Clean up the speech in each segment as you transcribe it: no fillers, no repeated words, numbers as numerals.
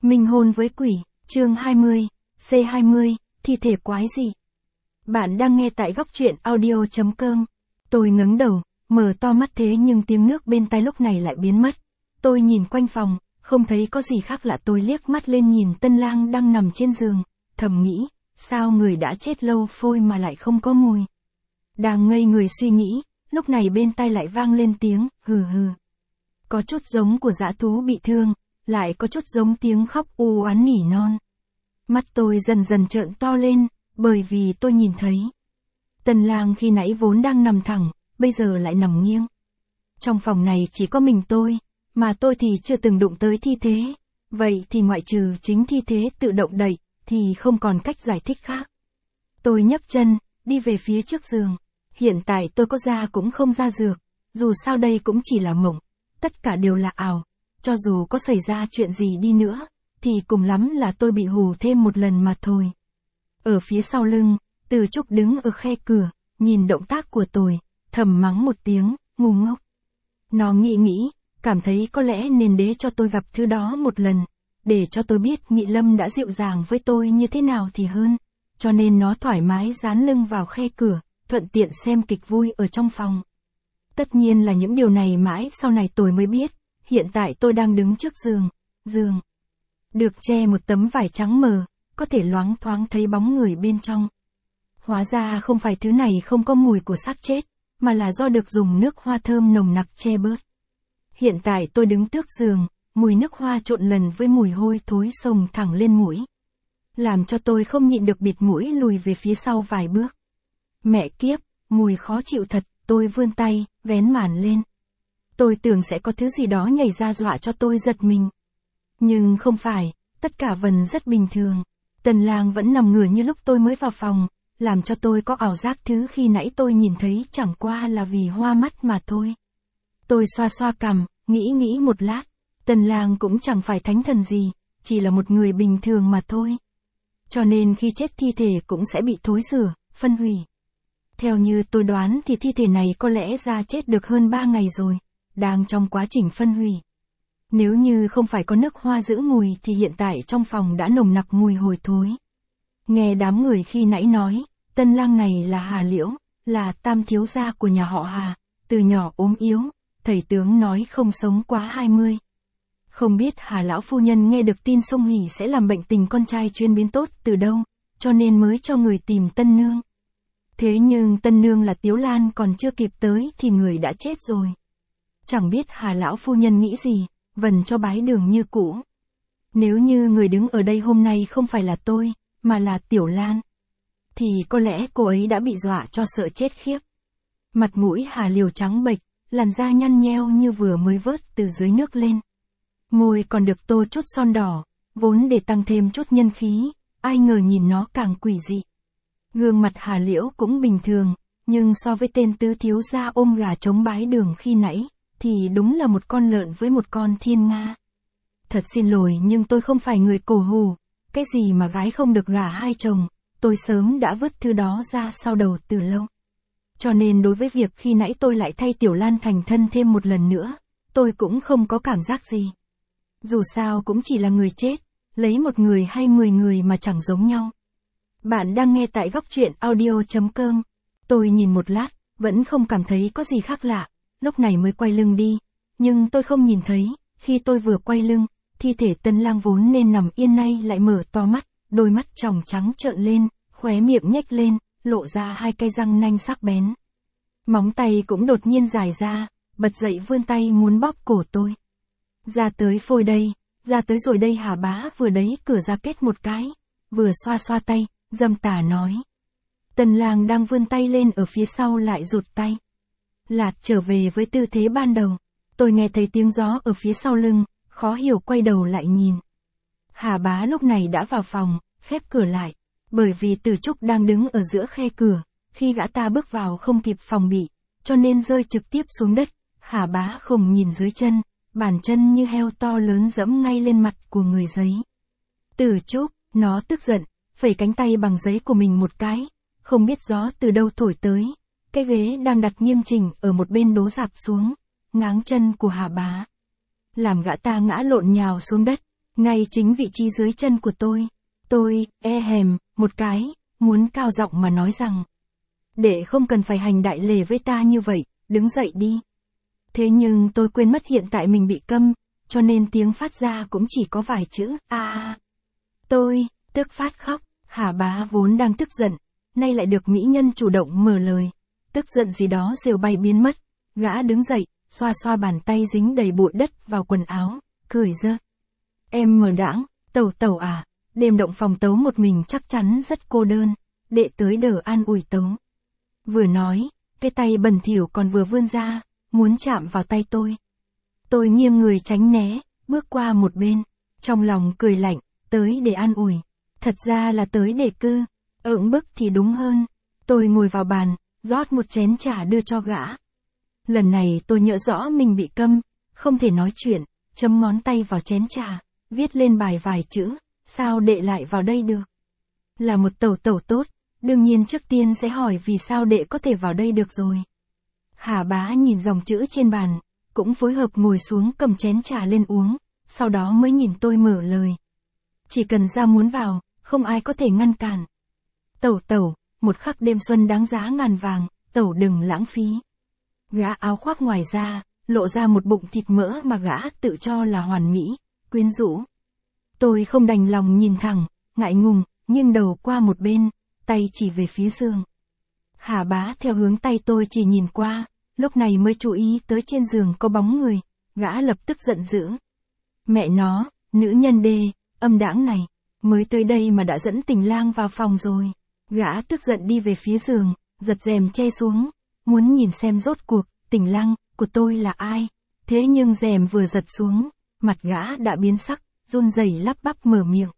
Minh hôn với quỷ, chương 20, C20, thi thể quái gì? Bạn đang nghe tại góc truyện audio.com. Tôi ngẩng đầu, mở to mắt thế nhưng tiếng nước bên tai lúc này lại biến mất. Tôi nhìn quanh phòng, không thấy có gì khác lạ. Tôi liếc mắt lên nhìn Tân Lang đang nằm trên giường, thầm nghĩ, sao người đã chết lâu phôi mà lại không có mùi. Đang ngây người suy nghĩ, lúc này bên tai lại vang lên tiếng, hừ hừ. Có chút giống của dã thú bị thương, lại có chút giống tiếng khóc u oán nỉ non. Mắt tôi dần dần trợn to lên, bởi vì tôi nhìn thấy. Tân Lang khi nãy vốn đang nằm thẳng, bây giờ lại nằm nghiêng. Trong phòng này chỉ có mình tôi, mà tôi thì chưa từng đụng tới thi thế. Vậy thì ngoại trừ chính thi thế tự động đẩy, thì không còn cách giải thích khác. Tôi nhấc chân, đi về phía trước giường. Hiện tại tôi có ra cũng không ra dược, dù sao đây cũng chỉ là mộng, tất cả đều là ảo. Cho dù có xảy ra chuyện gì đi nữa, thì cùng lắm là tôi bị hù thêm một lần mà thôi. Ở phía sau lưng, Từ Trúc đứng ở khe cửa, nhìn động tác của tôi, thầm mắng một tiếng, ngu ngốc. Nó nghĩ, cảm thấy có lẽ nên để cho tôi gặp thứ đó một lần, để cho tôi biết Nghị Lâm đã dịu dàng với tôi như thế nào thì hơn. Cho nên nó thoải mái dán lưng vào khe cửa, thuận tiện xem kịch vui ở trong phòng. Tất nhiên là những điều này mãi sau này tôi mới biết. Hiện tại tôi đang đứng trước giường. Được che một tấm vải trắng mờ, có thể loáng thoáng thấy bóng người bên trong. Hóa ra không phải thứ này không có mùi của xác chết, mà là do được dùng nước hoa thơm nồng nặc che bớt. Hiện tại tôi đứng trước giường, mùi nước hoa trộn lần với mùi hôi thối xông thẳng lên mũi. Làm cho tôi không nhịn được bịt mũi lùi về phía sau vài bước. Mẹ kiếp, mùi khó chịu thật, tôi vươn tay, vén màn lên. Tôi tưởng sẽ có thứ gì đó nhảy ra dọa cho tôi giật mình. Nhưng không phải, tất cả vẫn rất bình thường. Tân Lang vẫn nằm ngửa như lúc tôi mới vào phòng, làm cho tôi có ảo giác thứ khi nãy tôi nhìn thấy chẳng qua là vì hoa mắt mà thôi. Tôi xoa xoa cằm, nghĩ một lát. Tân Lang cũng chẳng phải thánh thần gì, chỉ là một người bình thường mà thôi. Cho nên khi chết thi thể cũng sẽ bị thối rửa, phân hủy. Theo như tôi đoán thì thi thể này có lẽ ra chết được hơn 3 ngày rồi, đang trong quá trình phân hủy. Nếu như không phải có nước hoa giữ mùi thì hiện tại trong phòng đã nồng nặc mùi hôi thối. Nghe đám người khi nãy nói, Tân Lang này là Hà Liễu, là tam thiếu gia của nhà họ Hà, từ nhỏ ốm yếu, thầy tướng nói không sống quá 20. Không biết Hà lão phu nhân nghe được tin Sông Hỷ sẽ làm bệnh tình con trai chuyên biến tốt từ đâu, cho nên mới cho người tìm Tân Nương. Thế nhưng Tân Nương là Tiếu Lan còn chưa kịp tới thì người đã chết rồi. Chẳng biết Hà lão phu nhân nghĩ gì, vẫn cho bái đường như cũ. Nếu như người đứng ở đây hôm nay không phải là tôi, mà là Tiểu Lan, thì có lẽ cô ấy đã bị dọa cho sợ chết khiếp. Mặt mũi Hà Liều trắng bệch, làn da nhăn nheo như vừa mới vớt từ dưới nước lên. Môi còn được tô chút son đỏ, vốn để tăng thêm chút nhân khí, ai ngờ nhìn nó càng quỷ dị. Gương mặt Hà Liễu cũng bình thường, nhưng so với tên tứ thiếu gia ôm gà trống bái đường khi nãy, thì đúng là một con lợn với một con thiên nga. Thật xin lỗi nhưng tôi không phải người cổ hủ, cái gì mà gái không được gả hai chồng, tôi sớm đã vứt thứ đó ra sau đầu từ lâu. Cho nên đối với việc khi nãy tôi lại thay Tiểu Lan thành thân thêm một lần nữa, tôi cũng không có cảm giác gì. Dù sao cũng chỉ là người chết, lấy một người hay 10 người mà chẳng giống nhau. Bạn đang nghe tại góc truyện audio.com. Tôi nhìn một lát, vẫn không cảm thấy có gì khác lạ, lúc này mới quay lưng đi. Nhưng tôi không nhìn thấy, khi tôi vừa quay lưng, thi thể Tân Lang vốn nên nằm yên nay lại mở to mắt, đôi mắt tròng trắng trợn lên, khóe miệng nhếch lên, lộ ra 2 cây răng nanh sắc bén. Móng tay cũng đột nhiên dài ra, bật dậy vươn tay muốn bóp cổ tôi. Ra tới phôi đây, ra tới rồi đây Hà bá vừa đấy cửa ra kết một cái, vừa xoa xoa tay, dâm tà nói. Tân Lang đang vươn tay lên ở phía sau lại rụt tay. Lạt trở về với tư thế ban đầu. Tôi nghe thấy tiếng gió ở phía sau lưng, khó hiểu quay đầu lại nhìn. Hà bá lúc này đã vào phòng, khép cửa lại, bởi vì Từ Trúc đang đứng ở giữa khe cửa, khi gã ta bước vào không kịp phòng bị, cho nên rơi trực tiếp xuống đất. Hà bá không nhìn dưới chân, bàn chân như heo to lớn dẫm ngay lên mặt của người giấy. Từ Trúc, nó tức giận, phẩy cánh tay bằng giấy của mình một cái, không biết gió từ đâu thổi tới. Cái ghế đang đặt nghiêm chỉnh ở một bên đố rạp xuống, ngáng chân của Hà bá. Làm gã ta ngã lộn nhào xuống đất, ngay chính vị trí dưới chân của tôi. Tôi, một cái, muốn cao giọng mà nói rằng. Đệ không cần phải hành đại lễ với ta như vậy, đứng dậy đi. Thế nhưng tôi quên mất hiện tại mình bị câm, cho nên tiếng phát ra cũng chỉ có vài chữ, Tôi, tức phát khóc, Hà Bá vốn đang tức giận, nay lại được mỹ nhân chủ động mở lời. Tức giận gì đó rều bay biến mất, gã đứng dậy, xoa xoa bàn tay dính đầy bụi đất vào quần áo, cười rơ. Em mờ đãng, Tẩu à, đêm động phòng Tấu một mình chắc chắn rất cô đơn, đệ tới đỡ an ủi Tấu. Vừa nói, cái tay bẩn thỉu còn vừa vươn ra, muốn chạm vào tay tôi. Tôi nghiêng người tránh né, bước qua một bên, trong lòng cười lạnh, tới để an ủi. Thật ra là tới để ỡng bức thì đúng hơn. Tôi ngồi vào bàn, rót một chén trà đưa cho gã. Lần này tôi nhớ rõ mình bị câm, không thể nói chuyện, chấm ngón tay vào chén trà, viết lên bài vài chữ, sao đệ lại vào đây được? Là một tẩu tốt, đương nhiên trước tiên sẽ hỏi vì sao đệ có thể vào đây được rồi. Hà Bá nhìn dòng chữ trên bàn, cũng phối hợp ngồi xuống cầm chén trà lên uống, sau đó mới nhìn tôi mở lời. Chỉ cần ra muốn vào, không ai có thể ngăn cản. Tẩu, một khắc đêm xuân đáng giá ngàn vàng, tẩu đừng lãng phí. Gã áo khoác ngoài ra, lộ ra một bụng thịt mỡ mà gã tự cho là hoàn mỹ, quyến rũ. Tôi không đành lòng nhìn thẳng, ngại ngùng, nghiêng đầu qua một bên, tay chỉ về phía giường. Hà Bá theo hướng tay tôi chỉ nhìn qua, lúc này mới chú ý tới trên giường có bóng người, gã lập tức giận dữ. Mẹ nó, nữ nhân đê, âm đãng này, mới tới đây mà đã dẫn tình lang vào phòng rồi. Gã tức giận đi về phía giường, giật rèm che xuống, muốn nhìn xem rốt cuộc, tình lang của tôi là ai. Thế nhưng rèm vừa giật xuống, mặt gã đã biến sắc, run rẩy lắp bắp mở miệng.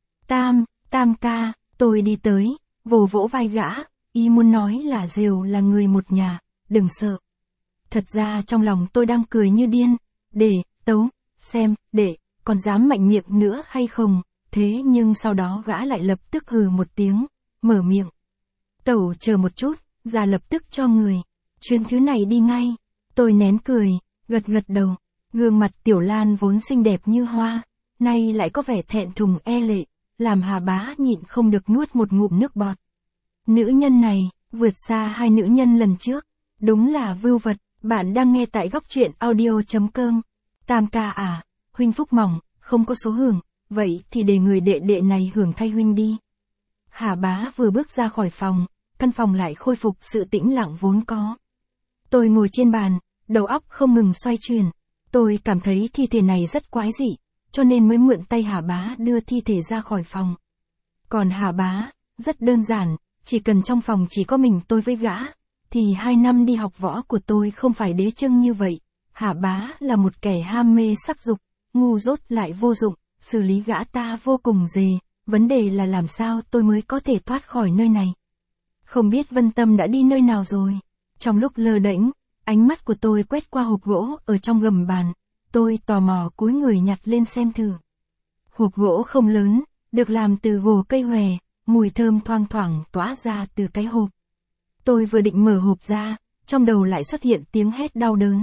Tam ca, tôi đi tới, vỗ vỗ vai gã, ý muốn nói là Rều là người một nhà, đừng sợ. Thật ra trong lòng tôi đang cười như điên, Tấu, xem, đệ, còn dám mạnh miệng nữa hay không, thế nhưng sau đó gã lại lập tức hừ một tiếng, mở miệng. Tẩu chờ một chút, ra lập tức cho người, chuyến thứ này đi ngay. Tôi nén cười, gật đầu, gương mặt Tiểu Lan vốn xinh đẹp như hoa, nay lại có vẻ thẹn thùng e lệ, làm Hà Bá nhịn không được nuốt một ngụm nước bọt. Nữ nhân này, vượt xa hai nữ nhân lần trước, đúng là vưu vật. Bạn đang nghe tại góc truyện audio.com. Tam ca à, huynh phúc mỏng, không có số hưởng, vậy thì để người đệ này hưởng thay huynh đi. Hà Bá vừa bước ra khỏi phòng, căn phòng lại khôi phục sự tĩnh lặng vốn có. Tôi ngồi trên bàn, đầu óc không ngừng xoay chuyển. Tôi cảm thấy thi thể này rất quái dị, cho nên mới mượn tay Hà Bá đưa thi thể ra khỏi phòng. Còn Hà Bá, rất đơn giản, chỉ cần trong phòng chỉ có mình tôi với gã, thì 2 năm đi học võ của tôi không phải đế chưng như vậy. Hà Bá là một kẻ ham mê sắc dục, ngu dốt lại vô dụng, xử lý gã ta vô cùng dề, vấn đề là làm sao tôi mới có thể thoát khỏi nơi này. Không biết Vân Tâm đã đi nơi nào rồi. Trong lúc lơ đễnh, ánh mắt của tôi quét qua hộp gỗ ở trong gầm bàn, tôi tò mò cúi người nhặt lên xem thử. Hộp gỗ không lớn, được làm từ gỗ cây hòe, mùi thơm thoang thoảng tỏa ra từ cái hộp. Tôi vừa định mở hộp ra, trong đầu lại xuất hiện tiếng hét đau đớn.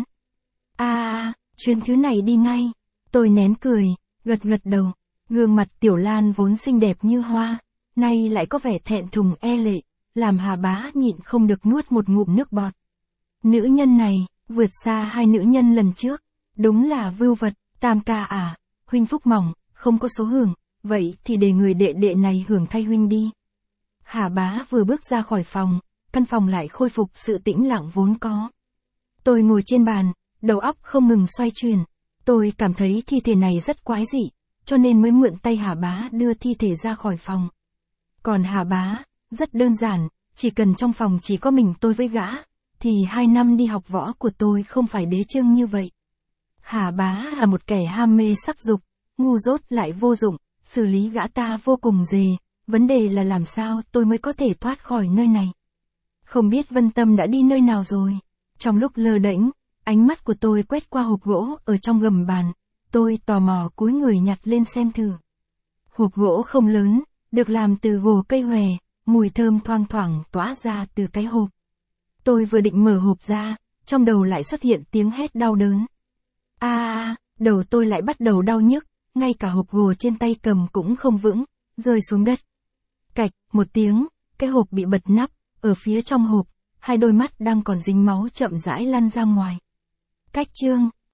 Chuyến thứ này đi ngay. Tôi nén cười, gật đầu, gương mặt Tiểu Lan vốn xinh đẹp như hoa, nay lại có vẻ thẹn thùng e lệ, làm Hà Bá nhịn không được nuốt một ngụm nước bọt. Nữ nhân này, vượt xa hai nữ nhân lần trước, đúng là vưu vật. Tam ca à, huynh phúc mỏng, không có số hưởng, vậy thì để người đệ này hưởng thay huynh đi. Hà Bá vừa bước ra khỏi phòng, căn phòng lại khôi phục sự tĩnh lặng vốn có. Tôi ngồi trên bàn, đầu óc không ngừng xoay chuyển. Tôi cảm thấy thi thể này rất quái dị, cho nên mới mượn tay Hà Bá đưa thi thể ra khỏi phòng. Còn Hà Bá, rất đơn giản, chỉ cần trong phòng chỉ có mình tôi với gã, thì 2 năm đi học võ của tôi không phải đế chưng như vậy. Hà Bá là một kẻ ham mê sắc dục, ngu dốt lại vô dụng, xử lý gã ta vô cùng dề, vấn đề là làm sao tôi mới có thể thoát khỏi nơi này. Không biết Vân Tâm đã đi nơi nào rồi. Trong lúc lơ đễnh, ánh mắt của tôi quét qua hộp gỗ ở trong gầm bàn, tôi tò mò cúi người nhặt lên xem thử. Hộp gỗ không lớn, được làm từ gỗ cây hòe, mùi thơm thoang thoảng tỏa ra từ cái hộp. Tôi vừa định mở hộp ra, trong đầu lại xuất hiện tiếng hét đau đớn. Đầu tôi lại bắt đầu đau nhức, ngay cả hộp gồ trên tay cầm cũng không vững, rơi xuống đất. Cạch, một tiếng, cái hộp bị bật nắp, ở phía trong hộp, hai đôi mắt đang còn dính máu chậm rãi lăn ra ngoài. Cách chương